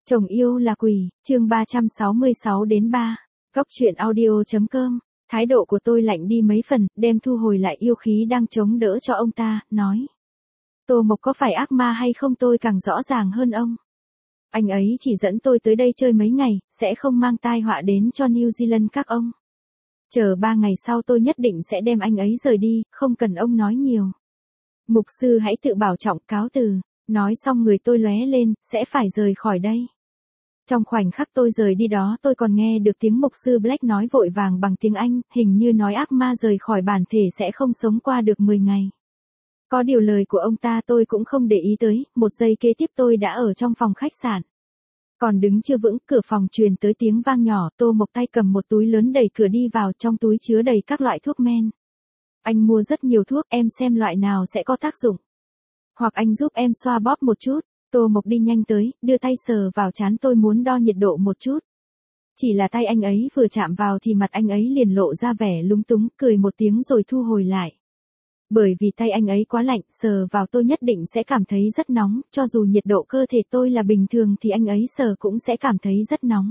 Chồng yêu là quỷ, chương 366 đến 3. Góc truyện audio.com. Thái độ của tôi lạnh đi mấy phần, đem thu hồi lại yêu khí đang chống đỡ cho ông ta, nói. Tô Mộc có phải ác ma hay không tôi càng rõ ràng hơn ông. Anh ấy chỉ dẫn tôi tới đây chơi mấy ngày, sẽ không mang tai họa đến cho New Zealand các ông. Chờ 3 ngày sau tôi nhất định sẽ đem anh ấy rời đi, không cần ông nói nhiều. Mục sư hãy tự bảo trọng, cáo từ. Nói xong người tôi lóe lên, sẽ phải rời khỏi đây. Trong khoảnh khắc tôi rời đi đó tôi còn nghe được tiếng mục sư Black nói vội vàng bằng tiếng Anh, hình như nói ác ma rời khỏi bản thể sẽ không sống qua được 10 ngày. Có điều lời của ông ta tôi cũng không để ý tới, một giây kế tiếp tôi đã ở trong phòng khách sạn. Còn đứng chưa vững, cửa phòng truyền tới tiếng vang nhỏ, Tô Mộc tay cầm một túi lớn đẩy cửa đi vào, trong túi chứa đầy các loại thuốc men. Anh mua rất nhiều thuốc, em xem loại nào sẽ có tác dụng. Hoặc anh giúp em xoa bóp một chút. Tô Mộc đi nhanh tới, đưa tay sờ vào trán tôi muốn đo nhiệt độ một chút. Chỉ là tay anh ấy vừa chạm vào thì mặt anh ấy liền lộ ra vẻ lúng túng, cười một tiếng rồi thu hồi lại. Bởi vì tay anh ấy quá lạnh, sờ vào tôi nhất định sẽ cảm thấy rất nóng, cho dù nhiệt độ cơ thể tôi là bình thường thì anh ấy sờ cũng sẽ cảm thấy rất nóng.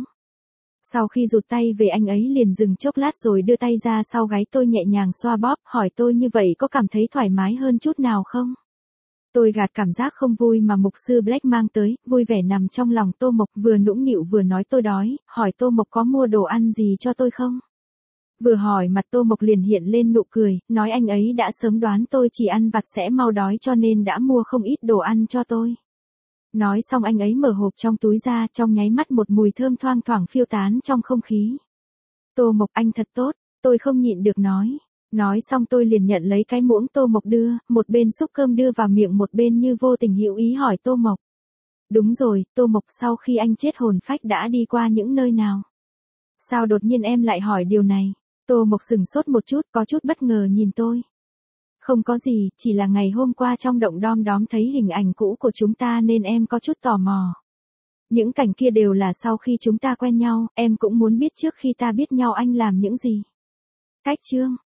Sau khi rụt tay về anh ấy liền dừng chốc lát rồi đưa tay ra sau gáy tôi nhẹ nhàng xoa bóp, hỏi tôi như vậy có cảm thấy thoải mái hơn chút nào không? Tôi gạt cảm giác không vui mà mục sư Black mang tới, vui vẻ nằm trong lòng Tô Mộc, vừa nũng nịu vừa nói tôi đói, hỏi Tô Mộc có mua đồ ăn gì cho tôi không? Vừa hỏi mặt Tô Mộc liền hiện lên nụ cười, nói anh ấy đã sớm đoán tôi chỉ ăn vặt sẽ mau đói cho nên đã mua không ít đồ ăn cho tôi. Nói xong anh ấy mở hộp trong túi ra, trong nháy mắt một mùi thơm thoang thoảng phiêu tán trong không khí. Tô Mộc anh thật tốt, tôi không nhịn được nói. Nói xong tôi liền nhận lấy cái muỗng Tô Mộc đưa, một bên xúc cơm đưa vào miệng một bên như vô tình hữu ý hỏi Tô Mộc. Đúng rồi, Tô Mộc sau khi anh chết hồn phách đã đi qua những nơi nào? Sao đột nhiên em lại hỏi điều này? Tô Mộc sửng sốt một chút, có chút bất ngờ nhìn tôi. Không có gì, chỉ là ngày hôm qua trong động Đom Đóm thấy hình ảnh cũ của chúng ta nên em có chút tò mò. Những cảnh kia đều là sau khi chúng ta quen nhau, em cũng muốn biết trước khi ta biết nhau anh làm những gì. Cách chương